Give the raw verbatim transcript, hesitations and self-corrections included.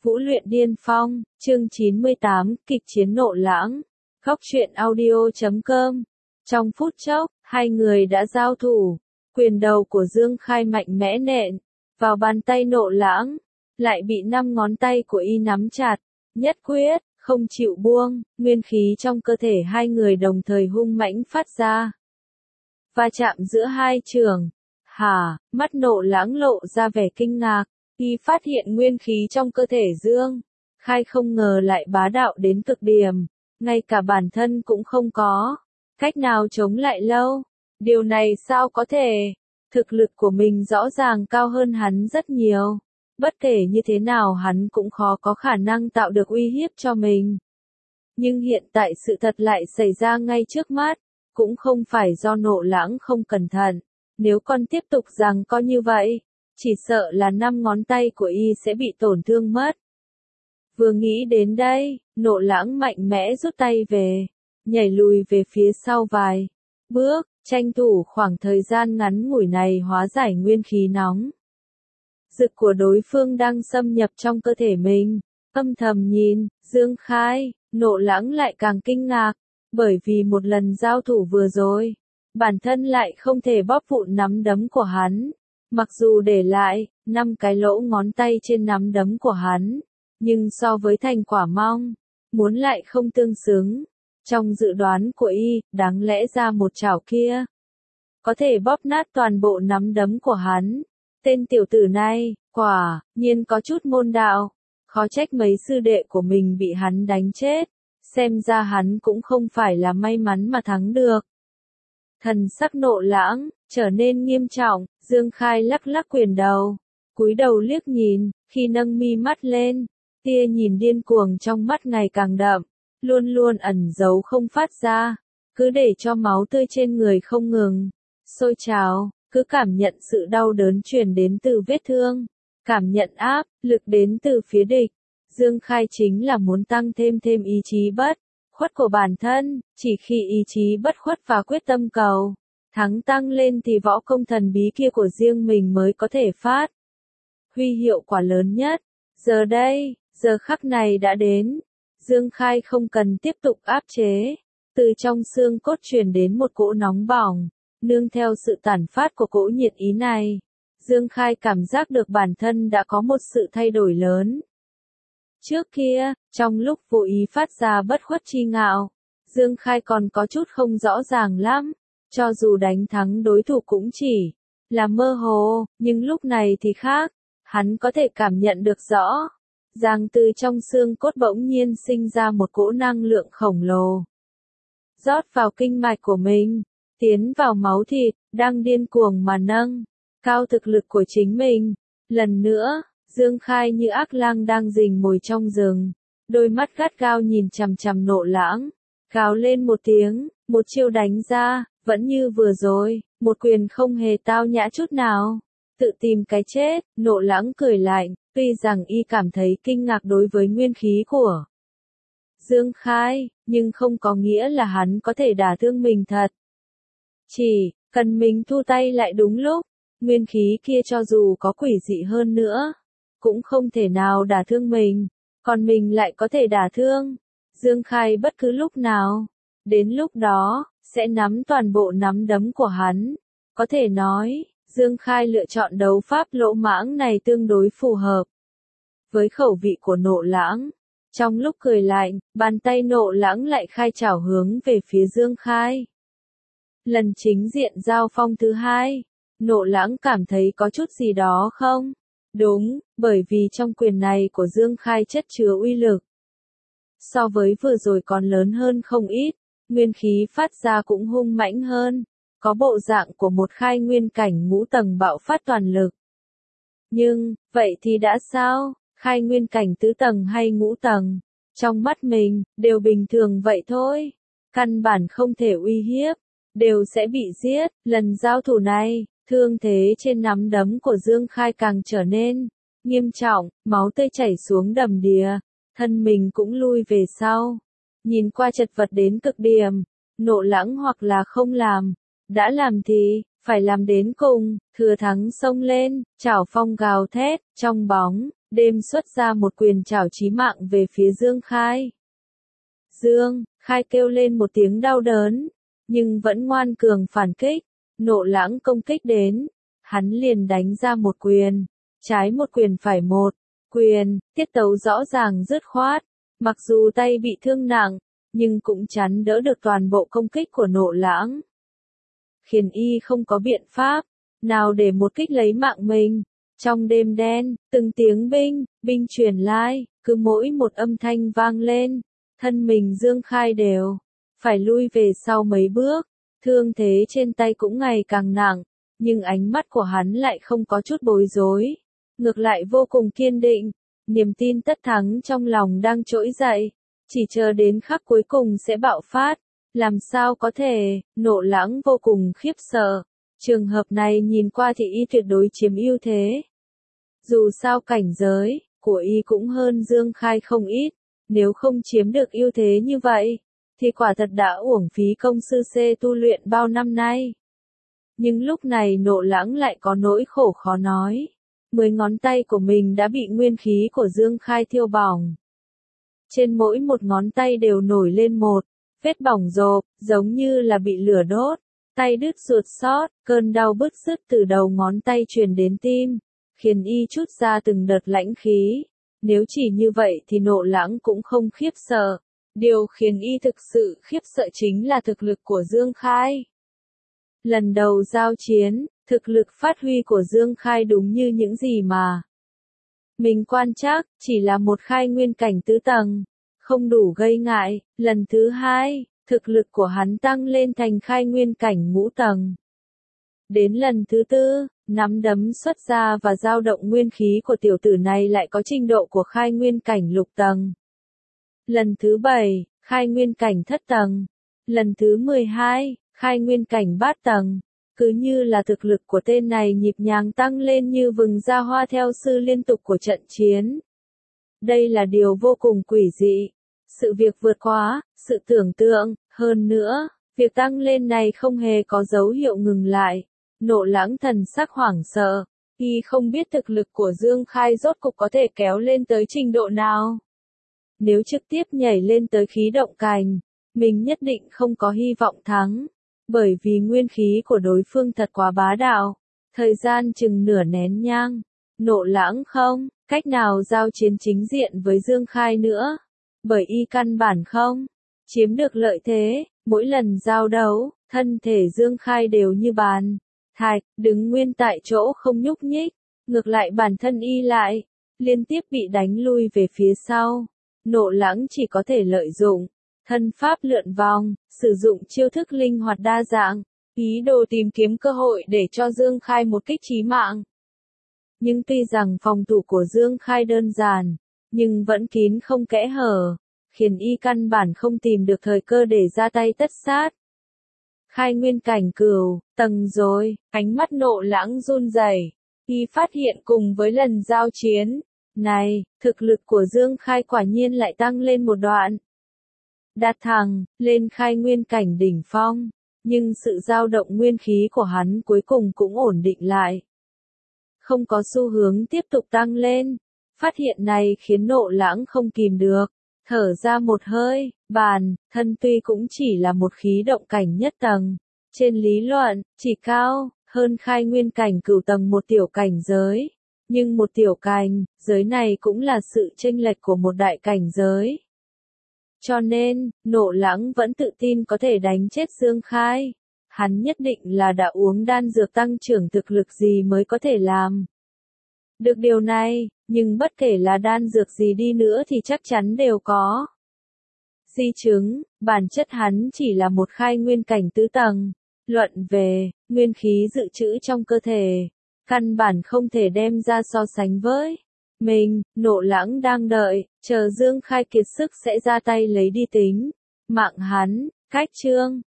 Vũ luyện điên phong, chương chín mươi tám, kịch chiến nộ lãng. Góc truyện audio chấm com. Trong phút chốc, hai người đã giao thủ. Quyền đầu của Dương Khai mạnh mẽ nện vào bàn tay nộ lãng, lại bị năm ngón tay của y nắm chặt, nhất quyết, không chịu buông, nguyên khí trong cơ thể hai người đồng thời hung mãnh phát ra. Va chạm giữa hai trường. Hả, mắt nộ lãng lộ ra vẻ kinh ngạc, y phát hiện nguyên khí trong cơ thể Dương Khai không ngờ lại bá đạo đến cực điểm, ngay cả bản thân cũng không có cách nào chống lại lâu. Điều này sao có thể? Thực lực của mình rõ ràng cao hơn hắn rất nhiều. Bất kể như thế nào hắn cũng khó có khả năng tạo được uy hiếp cho mình. Nhưng hiện tại sự thật lại xảy ra ngay trước mắt, cũng không phải do nộ lãng không cẩn thận. Nếu con tiếp tục rằng có như vậy, chỉ sợ là năm ngón tay của y sẽ bị tổn thương mất. Vừa nghĩ đến đây, nộ lãng mạnh mẽ rút tay về, nhảy lùi về phía sau vài bước, tranh thủ khoảng thời gian ngắn ngủi này hóa giải nguyên khí nóng rực của đối phương đang xâm nhập trong cơ thể mình. Âm thầm nhìn, Dương Khai, nộ lãng lại càng kinh ngạc, bởi vì một lần giao thủ vừa rồi, bản thân lại không thể bóp vụn nắm đấm của hắn. Mặc dù để lại năm cái lỗ ngón tay trên nắm đấm của hắn, nhưng so với thành quả mong muốn lại không tương xứng. Trong dự đoán của y, đáng lẽ ra một chảo kia có thể bóp nát toàn bộ nắm đấm của hắn. Tên tiểu tử này, quả nhiên có chút môn đạo, khó trách mấy sư đệ của mình bị hắn đánh chết. Xem ra hắn cũng không phải là may mắn mà thắng được. Thần sắc nộ lãng trở nên nghiêm trọng, Dương Khai lắc lắc quyền đầu, cúi đầu liếc nhìn, khi nâng mi mắt lên, tia nhìn điên cuồng trong mắt ngày càng đậm, luôn luôn ẩn giấu không phát ra, cứ để cho máu tươi trên người không ngừng sôi trào, cứ cảm nhận sự đau đớn truyền đến từ vết thương, cảm nhận áp lực đến từ phía địch. Dương Khai chính là muốn tăng thêm thêm ý chí bất khuất của bản thân, chỉ khi ý chí bất khuất và quyết tâm cầu thắng tăng lên thì võ công thần bí kia của riêng mình mới có thể phát huy hiệu quả lớn nhất. Giờ đây, giờ khắc này đã đến, Dương Khai không cần tiếp tục áp chế, từ trong xương cốt truyền đến một cỗ nóng bỏng, nương theo sự tản phát của cỗ nhiệt ý này, Dương Khai cảm giác được bản thân đã có một sự thay đổi lớn. Trước kia, trong lúc vô ý phát ra bất khuất chi ngạo, Dương Khai còn có chút không rõ ràng lắm, cho dù đánh thắng đối thủ cũng chỉ là mơ hồ, nhưng lúc này thì khác, hắn có thể cảm nhận được rõ, rằng từ trong xương cốt bỗng nhiên sinh ra một cỗ năng lượng khổng lồ, rót vào kinh mạch của mình, tiến vào máu thịt, đang điên cuồng mà nâng cao thực lực của chính mình. Lần nữa, Dương Khai như ác lang đang rình mồi trong rừng, đôi mắt gắt gao nhìn chằm chằm nộ lãng, gào lên một tiếng, một chiêu đánh ra, vẫn như vừa rồi, một quyền không hề tao nhã chút nào, tự tìm cái chết. Nộ lãng cười lạnh, tuy rằng y cảm thấy kinh ngạc đối với nguyên khí của Dương Khai, nhưng không có nghĩa là hắn có thể đả thương mình thật. Chỉ cần mình thu tay lại đúng lúc, nguyên khí kia cho dù có quỷ dị hơn nữa, cũng không thể nào đả thương mình, còn mình lại có thể đả thương Dương Khai bất cứ lúc nào. Đến lúc đó, sẽ nắm toàn bộ nắm đấm của hắn. Có thể nói, Dương Khai lựa chọn đấu pháp lỗ mãng này tương đối phù hợp với khẩu vị của nộ lãng. Trong lúc cười lạnh, bàn tay nộ lãng lại khai chảo hướng về phía Dương Khai. Lần chính diện giao phong thứ hai, nộ lãng cảm thấy có chút gì đó không đúng, bởi vì trong quyền này của Dương Khai chất chứa uy lực so với vừa rồi còn lớn hơn không ít, nguyên khí phát ra cũng hung mãnh hơn, có bộ dạng của một khai nguyên cảnh ngũ tầng bạo phát toàn lực. Nhưng, vậy thì đã sao, khai nguyên cảnh tứ tầng hay ngũ tầng, trong mắt mình, đều bình thường vậy thôi, căn bản không thể uy hiếp, đều sẽ bị giết. Lần giao thủ này, thương thế trên nắm đấm của Dương Khai càng trở nên nghiêm trọng, máu tươi chảy xuống đầm đìa, thân mình cũng lui về sau. Nhìn qua chật vật đến cực điểm, nộ lãng hoặc là không làm, đã làm thì phải làm đến cùng, thừa thắng xông lên, chảo phong gào thét, trong bóng đêm xuất ra một quyền trảo chí mạng về phía Dương Khai. Dương Khai kêu lên một tiếng đau đớn, nhưng vẫn ngoan cường phản kích. Nộ Lãng công kích đến, hắn liền đánh ra một quyền, trái một quyền phải một quyền, tiết tấu rõ ràng dứt khoát, mặc dù tay bị thương nặng, nhưng cũng chắn đỡ được toàn bộ công kích của Nộ Lãng. Khiển Y không có biện pháp nào để một kích lấy mạng mình. Trong đêm đen, từng tiếng binh, binh truyền lai, cứ mỗi một âm thanh vang lên, thân mình Dương Khai đều phải lui về sau mấy bước, thương thế trên tay cũng ngày càng nặng, nhưng ánh mắt của hắn lại không có chút bối rối, ngược lại vô cùng kiên định, niềm tin tất thắng trong lòng đang trỗi dậy, chỉ chờ đến khắc cuối cùng sẽ bạo phát, làm sao có thể. Nộ Lãng vô cùng khiếp sợ, trường hợp này nhìn qua thì y tuyệt đối chiếm ưu thế. Dù sao cảnh giới của y cũng hơn Dương Khai không ít, nếu không chiếm được ưu thế như vậy, thì quả thật đã uổng phí công sư C tu luyện bao năm nay. Nhưng lúc này Nộ Lãng lại có nỗi khổ khó nói. Mười ngón tay của mình đã bị nguyên khí của Dương Khai thiêu bỏng. Trên mỗi một ngón tay đều nổi lên một vết bỏng rộp, giống như là bị lửa đốt. Tay đứt ruột xót, cơn đau bứt rứt từ đầu ngón tay truyền đến tim, khiến y trút ra từng đợt lãnh khí. Nếu chỉ như vậy thì Nộ Lãng cũng không khiếp sợ. Điều khiến y thực sự khiếp sợ chính là thực lực của Dương Khai. Lần đầu giao chiến, thực lực phát huy của Dương Khai đúng như những gì mà mình quan trắc, chỉ là một khai nguyên cảnh tứ tầng, không đủ gây ngại. Lần thứ hai, thực lực của hắn tăng lên thành khai nguyên cảnh ngũ tầng. Đến lần thứ tư, nắm đấm xuất ra và dao động nguyên khí của tiểu tử này lại có trình độ của khai nguyên cảnh lục tầng. Lần thứ bảy, khai nguyên cảnh thất tầng. Lần thứ mười hai, khai nguyên cảnh bát tầng. Cứ như là thực lực của tên này nhịp nhàng tăng lên như vừng ra hoa theo sư liên tục của trận chiến. Đây là điều vô cùng quỷ dị. Sự việc vượt quá sự tưởng tượng, hơn nữa, việc tăng lên này không hề có dấu hiệu ngừng lại. Nộ Lãng thần sắc hoảng sợ, y không biết thực lực của Dương Khai rốt cục có thể kéo lên tới trình độ nào. Nếu trực tiếp nhảy lên tới khí động cành, mình nhất định không có hy vọng thắng, bởi vì nguyên khí của đối phương thật quá bá đạo. Thời gian chừng nửa nén nhang, Nộ Lãng không cách nào giao chiến chính diện với Dương Khai nữa, bởi y căn bản không chiếm được lợi thế. Mỗi lần giao đấu, thân thể Dương Khai đều như bàn thạch, đứng nguyên tại chỗ không nhúc nhích, ngược lại bản thân y lại liên tiếp bị đánh lui về phía sau. Nộ Lãng chỉ có thể lợi dụng thân pháp lượn vòng, sử dụng chiêu thức linh hoạt đa dạng, ý đồ tìm kiếm cơ hội để cho Dương Khai một kích chí mạng. Nhưng tuy rằng phòng thủ của Dương Khai đơn giản, nhưng vẫn kín không kẽ hở, khiến y căn bản không tìm được thời cơ để ra tay tất sát. Khai nguyên cảnh cửu tầng rồi, ánh mắt Nộ Lãng run rẩy, y phát hiện cùng với lần giao chiến này, thực lực của Dương Khai quả nhiên lại tăng lên một đoạn. Đạt thẳng lên khai nguyên cảnh đỉnh phong, nhưng sự dao động nguyên khí của hắn cuối cùng cũng ổn định lại, không có xu hướng tiếp tục tăng lên. Phát hiện này khiến Nộ Lãng không kìm được, thở ra một hơi. Bản thân tuy cũng chỉ là một khí động cảnh nhất tầng, trên lý luận chỉ cao hơn khai nguyên cảnh cửu tầng một tiểu cảnh giới, nhưng một tiểu cảnh giới này cũng là sự chênh lệch của một đại cảnh giới. Cho nên, Nộ Lãng vẫn tự tin có thể đánh chết Dương Khai. Hắn nhất định là đã uống đan dược tăng trưởng thực lực gì mới có thể làm được điều này, nhưng bất kể là đan dược gì đi nữa thì chắc chắn đều có di chứng. Bản chất hắn chỉ là một khai nguyên cảnh tứ tầng. Luận về nguyên khí dự trữ trong cơ thể, căn bản không thể đem ra so sánh với mình. Nộ Lãng đang đợi, chờ Dương Khai kiệt sức sẽ ra tay lấy đi tính mạng hắn. Cách chương